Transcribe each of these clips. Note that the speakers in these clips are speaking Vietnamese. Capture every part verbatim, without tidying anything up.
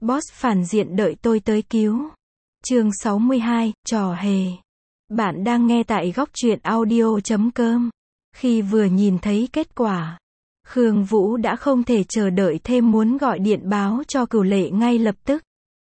Boss phản diện đợi tôi tới cứu. Chương sáu mươi hai, trò hề. Bạn đang nghe tại góc truyện audio chấm com. Khi vừa nhìn thấy kết quả, Khương Vũ đã không thể chờ đợi thêm muốn gọi điện báo cho Cửu Lệ ngay lập tức.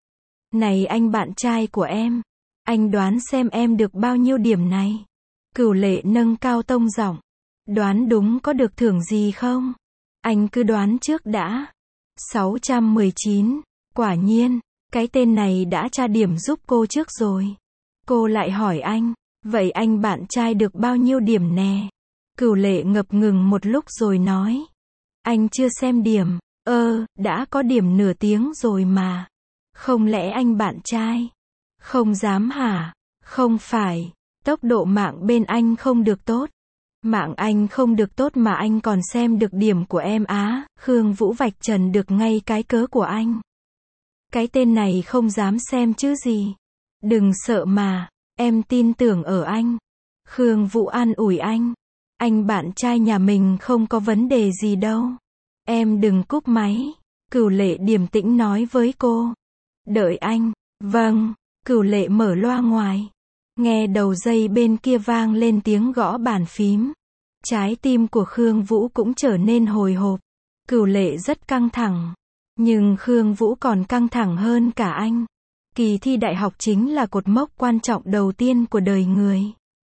Này anh bạn trai của em, anh đoán xem em được bao nhiêu điểm này? Cửu Lệ nâng cao tông giọng. Đoán đúng có được thưởng gì không? Anh cứ đoán trước đã. sáu trăm mười chín. Quả nhiên, cái tên này đã tra điểm giúp cô trước rồi. Cô lại hỏi anh, vậy anh bạn trai được bao nhiêu điểm nè? Cửu Lệ ngập ngừng một lúc rồi nói, anh chưa xem điểm. Ơ, đã có điểm nửa tiếng rồi mà. Không lẽ anh bạn trai không dám hả? Không phải, tốc độ mạng bên anh không được tốt. Mạng anh không được tốt mà anh còn xem được điểm của em á? Khương Vũ vạch trần được ngay cái cớ của anh. Cái tên này không dám xem chứ gì. Đừng sợ mà, em tin tưởng ở anh. Khương Vũ an ủi anh. Anh bạn trai nhà mình không có vấn đề gì đâu. Em đừng cúp máy. Cửu Lệ điềm tĩnh nói với cô. Đợi anh. Vâng. Cửu Lệ mở loa ngoài. Nghe đầu dây bên kia vang lên tiếng gõ bàn phím. Trái tim của Khương Vũ cũng trở nên hồi hộp. Cửu Lệ rất căng thẳng. Nhưng Khương Vũ còn căng thẳng hơn cả anh. Kỳ thi đại học chính là cột mốc quan trọng đầu tiên của đời người.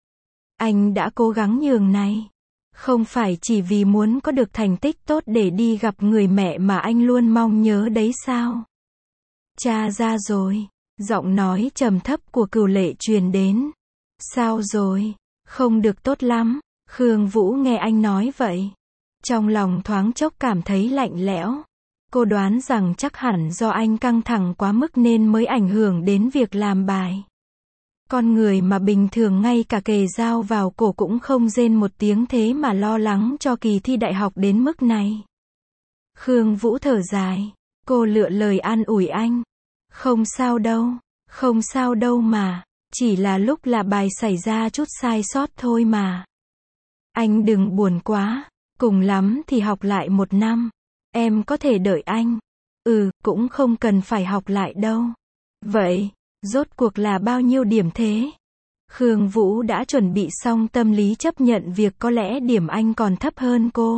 Anh đã cố gắng nhường này. Không phải chỉ vì muốn có được thành tích tốt để đi gặp người mẹ mà anh luôn mong nhớ đấy sao? Cha ra rồi. Giọng nói trầm thấp của Cửu Lệ truyền đến. Sao rồi? Không được tốt lắm. Khương Vũ nghe anh nói vậy. Trong lòng thoáng chốc cảm thấy lạnh lẽo. Cô đoán rằng chắc hẳn do anh căng thẳng quá mức nên mới ảnh hưởng đến việc làm bài. Con người mà bình thường ngay cả kề dao vào cổ cũng không rên một tiếng thế mà lo lắng cho kỳ thi đại học đến mức này. Khương Vũ thở dài. Cô lựa lời an ủi anh. Không sao đâu. Không sao đâu mà. Chỉ là lúc là bài xảy ra chút sai sót thôi mà. Anh đừng buồn quá. Cùng lắm thì học lại một năm. Em có thể đợi anh. Ừ, cũng không cần phải học lại đâu. Vậy, rốt cuộc là bao nhiêu điểm thế? Khương Vũ đã chuẩn bị xong tâm lý chấp nhận việc có lẽ điểm anh còn thấp hơn cô.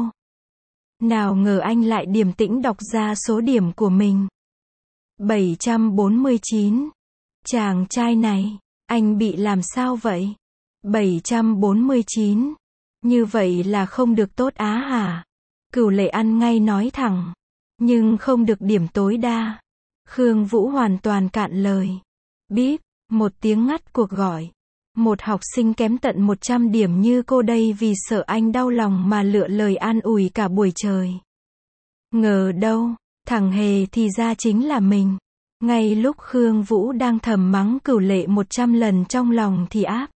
Nào ngờ anh lại điềm tĩnh đọc ra số điểm của mình. bảy trăm bốn mươi chín. Chàng trai này, anh bị làm sao vậy? bảy trăm bốn mươi chín. Như vậy là không được tốt á hả? Cửu Lệ ăn ngay nói thẳng. Nhưng không được điểm tối đa. Khương Vũ hoàn toàn cạn lời. Bíp, một tiếng ngắt cuộc gọi. Một học sinh kém tận một trăm điểm như cô đây vì sợ anh đau lòng mà lựa lời an ủi cả buổi trời. Ngờ đâu, thằng hề thì ra chính là mình. Ngay lúc Khương Vũ đang thầm mắng Cửu Lệ một trăm lần trong lòng thì áp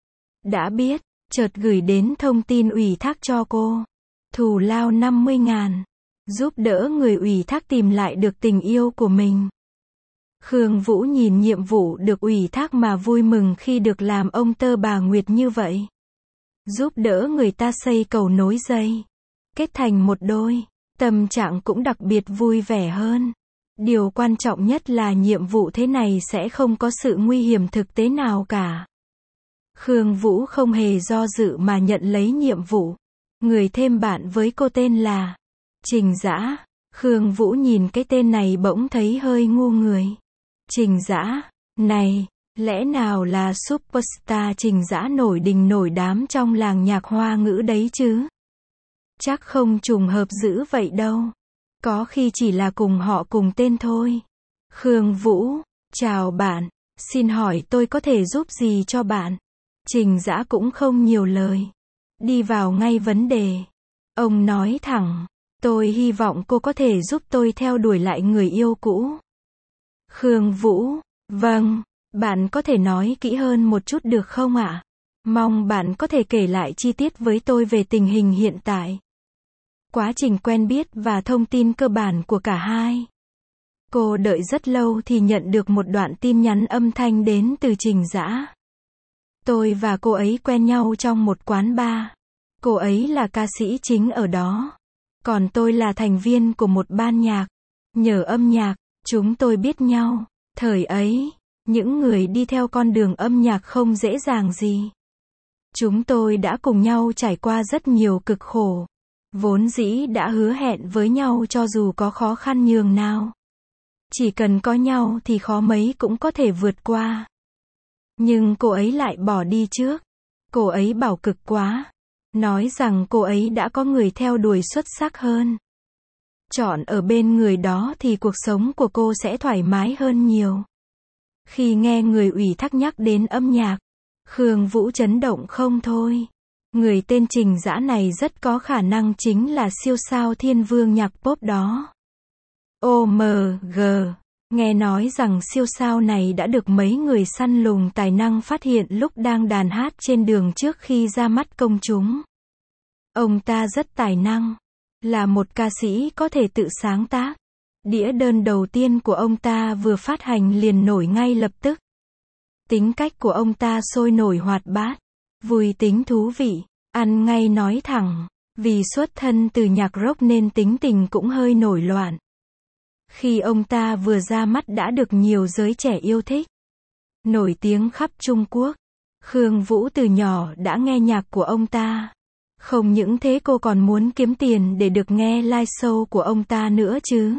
đã biết, chợt gửi đến thông tin ủy thác cho cô. Thù lao năm mươi ngàn. Giúp đỡ người ủy thác tìm lại được tình yêu của mình. Khương Vũ nhìn nhiệm vụ được ủy thác mà vui mừng khi được làm ông tơ bà Nguyệt như vậy. Giúp đỡ người ta xây cầu nối dây. Kết thành một đôi. Tâm trạng cũng đặc biệt vui vẻ hơn. Điều quan trọng nhất là nhiệm vụ thế này sẽ không có sự nguy hiểm thực tế nào cả. Khương Vũ không hề do dự mà nhận lấy nhiệm vụ. Người thêm bạn với cô tên là Trình Dã. Khương Vũ nhìn cái tên này bỗng thấy hơi ngu người. Trình Dã, này, lẽ nào là superstar Trình Dã nổi đình nổi đám trong làng nhạc Hoa ngữ đấy chứ? Chắc không trùng hợp dữ vậy đâu. Có khi chỉ là cùng họ cùng tên thôi. Khương Vũ, chào bạn, xin hỏi tôi có thể giúp gì cho bạn? Trình Dã cũng không nhiều lời. Đi vào ngay vấn đề. Ông nói thẳng, tôi hy vọng cô có thể giúp tôi theo đuổi lại người yêu cũ. Khương Vũ, vâng, bạn có thể nói kỹ hơn một chút được không ạ? Mong bạn có thể kể lại chi tiết với tôi về tình hình hiện tại. Quá trình quen biết và thông tin cơ bản của cả hai. Cô đợi rất lâu thì nhận được một đoạn tin nhắn âm thanh đến từ Trình Dã. Tôi và cô ấy quen nhau trong một quán bar. Cô ấy là ca sĩ chính ở đó. Còn tôi là thành viên của một ban nhạc. Nhờ âm nhạc, Chúng tôi biết nhau. Thời ấy, những người đi theo con đường âm nhạc không dễ dàng gì. Chúng tôi đã cùng nhau trải qua rất nhiều cực khổ. Vốn dĩ đã hứa hẹn với nhau cho dù có khó khăn nhường nào. Chỉ cần có nhau thì khó mấy cũng có thể vượt qua. Nhưng cô ấy lại bỏ đi trước. Cô ấy bảo cực quá. Nói rằng cô ấy đã có người theo đuổi xuất sắc hơn. Chọn ở bên người đó thì cuộc sống của cô sẽ thoải mái hơn nhiều. Khi nghe người ủy thác nhắc đến âm nhạc, Khương Vũ chấn động không thôi. Người tên Trình Dã này rất có khả năng chính là siêu sao thiên vương nhạc pop đó. ô em giê, nghe nói rằng siêu sao này đã được mấy người săn lùng tài năng phát hiện lúc đang đàn hát trên đường trước khi ra mắt công chúng. Ông ta rất tài năng, là một ca sĩ có thể tự sáng tác. Đĩa đơn đầu tiên của ông ta vừa phát hành liền nổi ngay lập tức. Tính cách của ông ta sôi nổi hoạt bát, vui tính thú vị, ăn ngay nói thẳng, vì xuất thân từ nhạc rock nên tính tình cũng hơi nổi loạn. Khi ông ta vừa ra mắt đã được nhiều giới trẻ yêu thích, nổi tiếng khắp Trung Quốc. Khương Vũ từ nhỏ đã nghe nhạc của ông ta. Không những thế cô còn muốn kiếm tiền để được nghe live show của ông ta nữa chứ.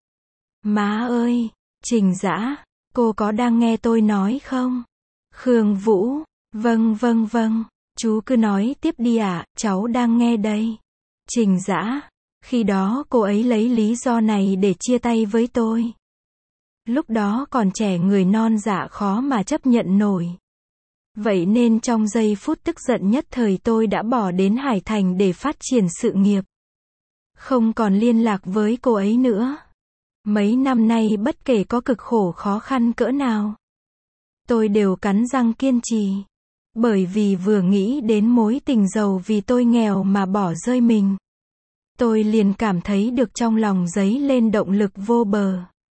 Má ơi, Trình Dã, cô có đang nghe tôi nói không? Khương Vũ, vâng vâng vâng, chú cứ nói tiếp đi ạ, à, cháu đang nghe đây. Trình Dã, khi đó cô ấy lấy lý do này để chia tay với tôi. Lúc đó còn trẻ người non dạ khó mà chấp nhận nổi. Vậy nên trong giây phút tức giận nhất thời tôi đã bỏ đến Hải Thành để phát triển sự nghiệp. Không còn liên lạc với cô ấy nữa. Mấy năm nay bất kể có cực khổ khó khăn cỡ nào, tôi đều cắn răng kiên trì. Bởi vì vừa nghĩ đến mối tình giàu vì tôi nghèo mà bỏ rơi mình, tôi liền cảm thấy được trong lòng dấy lên động lực vô bờ.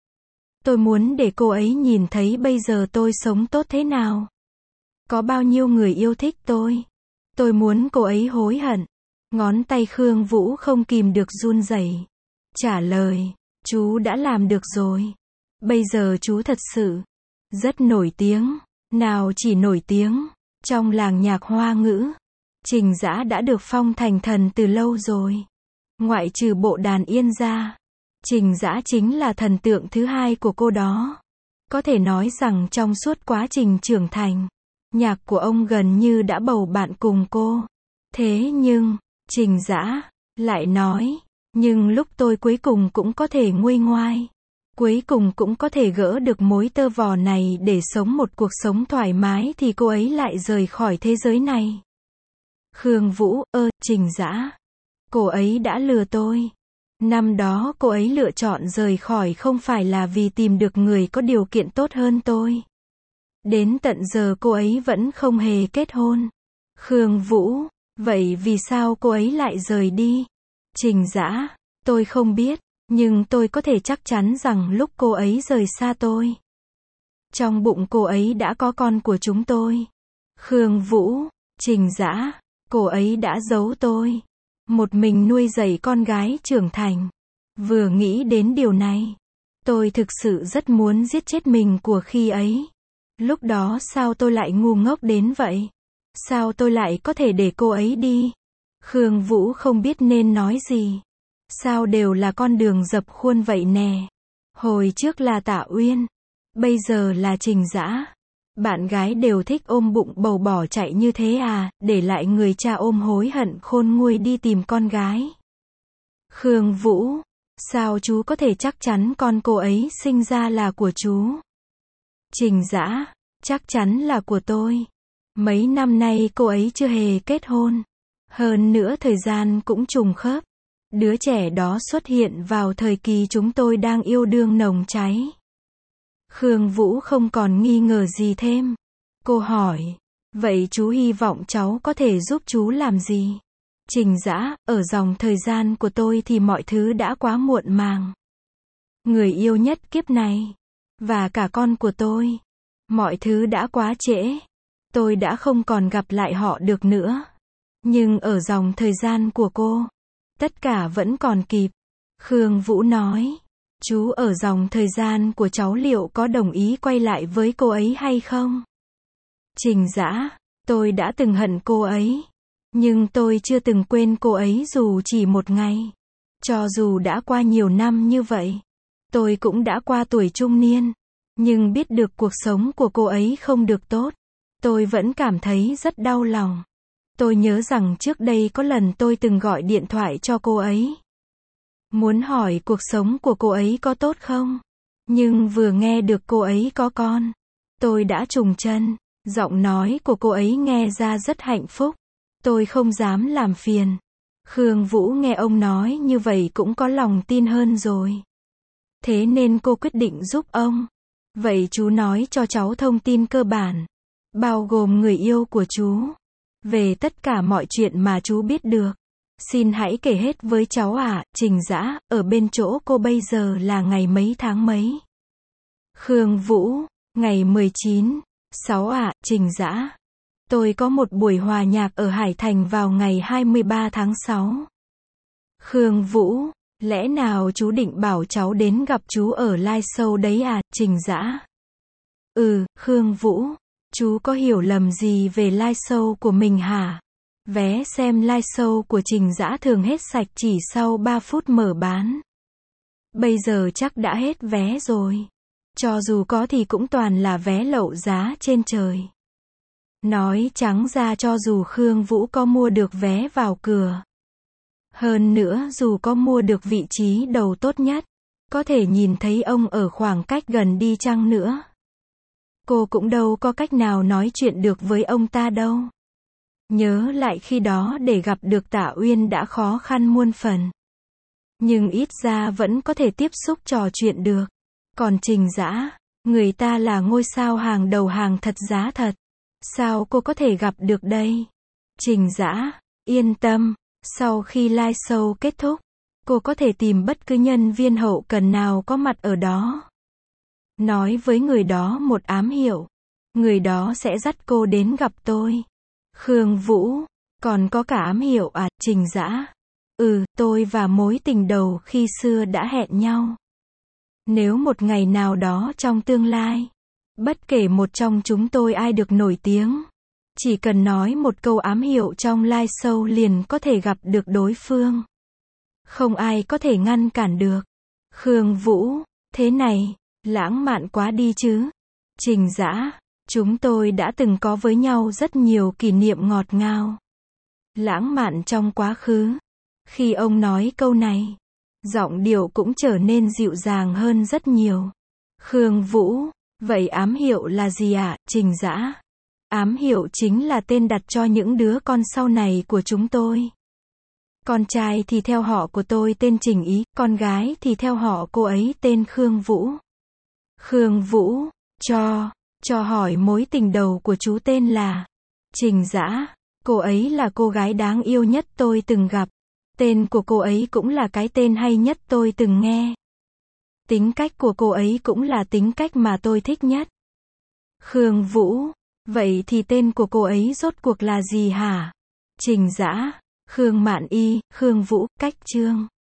Tôi muốn để cô ấy nhìn thấy bây giờ tôi sống tốt thế nào. Có bao nhiêu người yêu thích tôi. Tôi muốn cô ấy hối hận. Ngón tay Khương Vũ không kìm được run rẩy. Trả lời, chú đã làm được rồi. Bây giờ chú thật sự rất nổi tiếng. Nào chỉ nổi tiếng trong làng nhạc Hoa ngữ. Trình Dã đã được phong thành thần từ lâu rồi. Ngoại trừ bộ đàn yên ra, Trình Dã chính là thần tượng thứ hai của cô đó. Có thể nói rằng trong suốt quá trình trưởng thành, nhạc của ông gần như đã bầu bạn cùng cô. Thế nhưng, Trình Dã lại nói, nhưng lúc tôi cuối cùng cũng có thể nguôi ngoai. Cuối cùng cũng có thể gỡ được mối tơ vò này để sống một cuộc sống thoải mái thì cô ấy lại rời khỏi thế giới này. Khương Vũ, ơ, Trình Dã. Cô ấy đã lừa tôi. Năm đó cô ấy lựa chọn rời khỏi không phải là vì tìm được người có điều kiện tốt hơn tôi. Đến tận giờ cô ấy vẫn không hề kết hôn. Khương Vũ, vậy vì sao cô ấy lại rời đi? Trình Dã, tôi không biết, nhưng tôi có thể chắc chắn rằng lúc cô ấy rời xa tôi, trong bụng cô ấy đã có con của chúng tôi. Khương Vũ, Trình Dã, cô ấy đã giấu tôi. Một mình nuôi dạy con gái trưởng thành. Vừa nghĩ đến điều này, tôi thực sự rất muốn giết chết mình của khi ấy. Lúc đó sao tôi lại ngu ngốc đến vậy? Sao tôi lại có thể để cô ấy đi? Khương Vũ không biết nên nói gì. Sao đều là con đường dập khuôn vậy nè. Hồi trước là Tạ Uyên, bây giờ là Trình Dã. Bạn gái đều thích ôm bụng bầu bỏ chạy như thế à, để lại người cha ôm hối hận khôn nguôi đi tìm con gái. Khương Vũ, sao chú có thể chắc chắn con cô ấy sinh ra là của chú? Trình Dã, chắc chắn là của tôi. Mấy năm nay cô ấy chưa hề kết hôn. Hơn nữa thời gian cũng trùng khớp. Đứa trẻ đó xuất hiện vào thời kỳ chúng tôi đang yêu đương nồng cháy. Khương Vũ không còn nghi ngờ gì thêm. Cô hỏi, vậy chú hy vọng cháu có thể giúp chú làm gì? Trình Dã, ở dòng thời gian của tôi thì mọi thứ đã quá muộn màng. Người yêu nhất kiếp này, và cả con của tôi, mọi thứ đã quá trễ. Tôi đã không còn gặp lại họ được nữa. Nhưng ở dòng thời gian của cô, tất cả vẫn còn kịp. Khương Vũ nói, Chú ở dòng thời gian của cháu liệu có đồng ý quay lại với cô ấy hay không? Trình Dã, tôi đã từng hận cô ấy. Nhưng tôi chưa từng quên cô ấy dù chỉ một ngày. Cho dù đã qua nhiều năm như vậy. Tôi cũng đã qua tuổi trung niên. Nhưng biết được cuộc sống của cô ấy không được tốt. Tôi vẫn cảm thấy rất đau lòng. Tôi nhớ rằng trước đây có lần tôi từng gọi điện thoại cho cô ấy. Muốn hỏi cuộc sống của cô ấy có tốt không? Nhưng vừa nghe được cô ấy có con, tôi đã trùng chân. Giọng nói của cô ấy nghe ra rất hạnh phúc. Tôi không dám làm phiền. Khương Vũ nghe ông nói như vậy cũng có lòng tin hơn rồi. Thế nên cô quyết định giúp ông. Vậy chú nói cho cháu thông tin cơ bản, bao gồm người yêu của chú, về tất cả mọi chuyện mà chú biết được. Xin hãy kể hết với cháu ạ. Trình Dã, ở bên chỗ cô bây giờ là ngày mấy tháng mấy? Khương Vũ, ngày mười chín, sáu ạ. Trình Dã, tôi có một buổi hòa nhạc ở Hải Thành vào ngày hai mươi ba tháng sáu. Khương Vũ, lẽ nào chú định bảo cháu đến gặp chú ở live show đấy à? Trình Dã, ừ, Khương Vũ, chú có hiểu lầm gì về live show của mình hả? Vé xem live show của Trình Dã thường hết sạch chỉ sau ba phút mở bán. Bây giờ chắc đã hết vé rồi. Cho dù có thì cũng toàn là vé lậu giá trên trời. Nói trắng ra cho dù Khương Vũ có mua được vé vào cửa. Hơn nữa dù có mua được vị trí đầu tốt nhất, có thể nhìn thấy ông ở khoảng cách gần đi chăng nữa. Cô cũng đâu có cách nào nói chuyện được với ông ta đâu. Nhớ lại khi đó để gặp được Tạ Uyên đã khó khăn muôn phần. Nhưng ít ra vẫn có thể tiếp xúc trò chuyện được. Còn Trình Dã, người ta là ngôi sao hàng đầu hàng thật giá thật. Sao cô có thể gặp được đây? Trình Dã, yên tâm, sau khi live show kết thúc, cô có thể tìm bất cứ nhân viên hậu cần nào có mặt ở đó. Nói với người đó một ám hiệu. Người đó sẽ dắt cô đến gặp tôi. Khương Vũ, còn có cả ám hiệu à? Trình Dã, ừ, tôi và mối tình đầu khi xưa đã hẹn nhau. Nếu một ngày nào đó trong tương lai, bất kể một trong chúng tôi ai được nổi tiếng, chỉ cần nói một câu ám hiệu trong live show liền có thể gặp được đối phương. Không ai có thể ngăn cản được. Khương Vũ, thế này, lãng mạn quá đi chứ. Trình Dã, chúng tôi đã từng có với nhau rất nhiều kỷ niệm ngọt ngào. Lãng mạn trong quá khứ. Khi ông nói câu này, giọng điệu cũng trở nên dịu dàng hơn rất nhiều. Khương Vũ, vậy ám hiệu là gì ạ? Trình Dã, ám hiệu chính là tên đặt cho những đứa con sau này của chúng tôi. Con trai thì theo họ của tôi tên Trình Ý, con gái thì theo họ cô ấy tên Khương Vũ. Khương Vũ, cho, cho hỏi mối tình đầu của chú tên là Trình Dã, cô ấy là cô gái đáng yêu nhất tôi từng gặp. Tên của cô ấy cũng là cái tên hay nhất tôi từng nghe. Tính cách của cô ấy cũng là tính cách mà tôi thích nhất. Khương Vũ, vậy thì tên của cô ấy rốt cuộc là gì hả? Trình Dã, Khương Mạn Y, Khương Vũ, cách chương.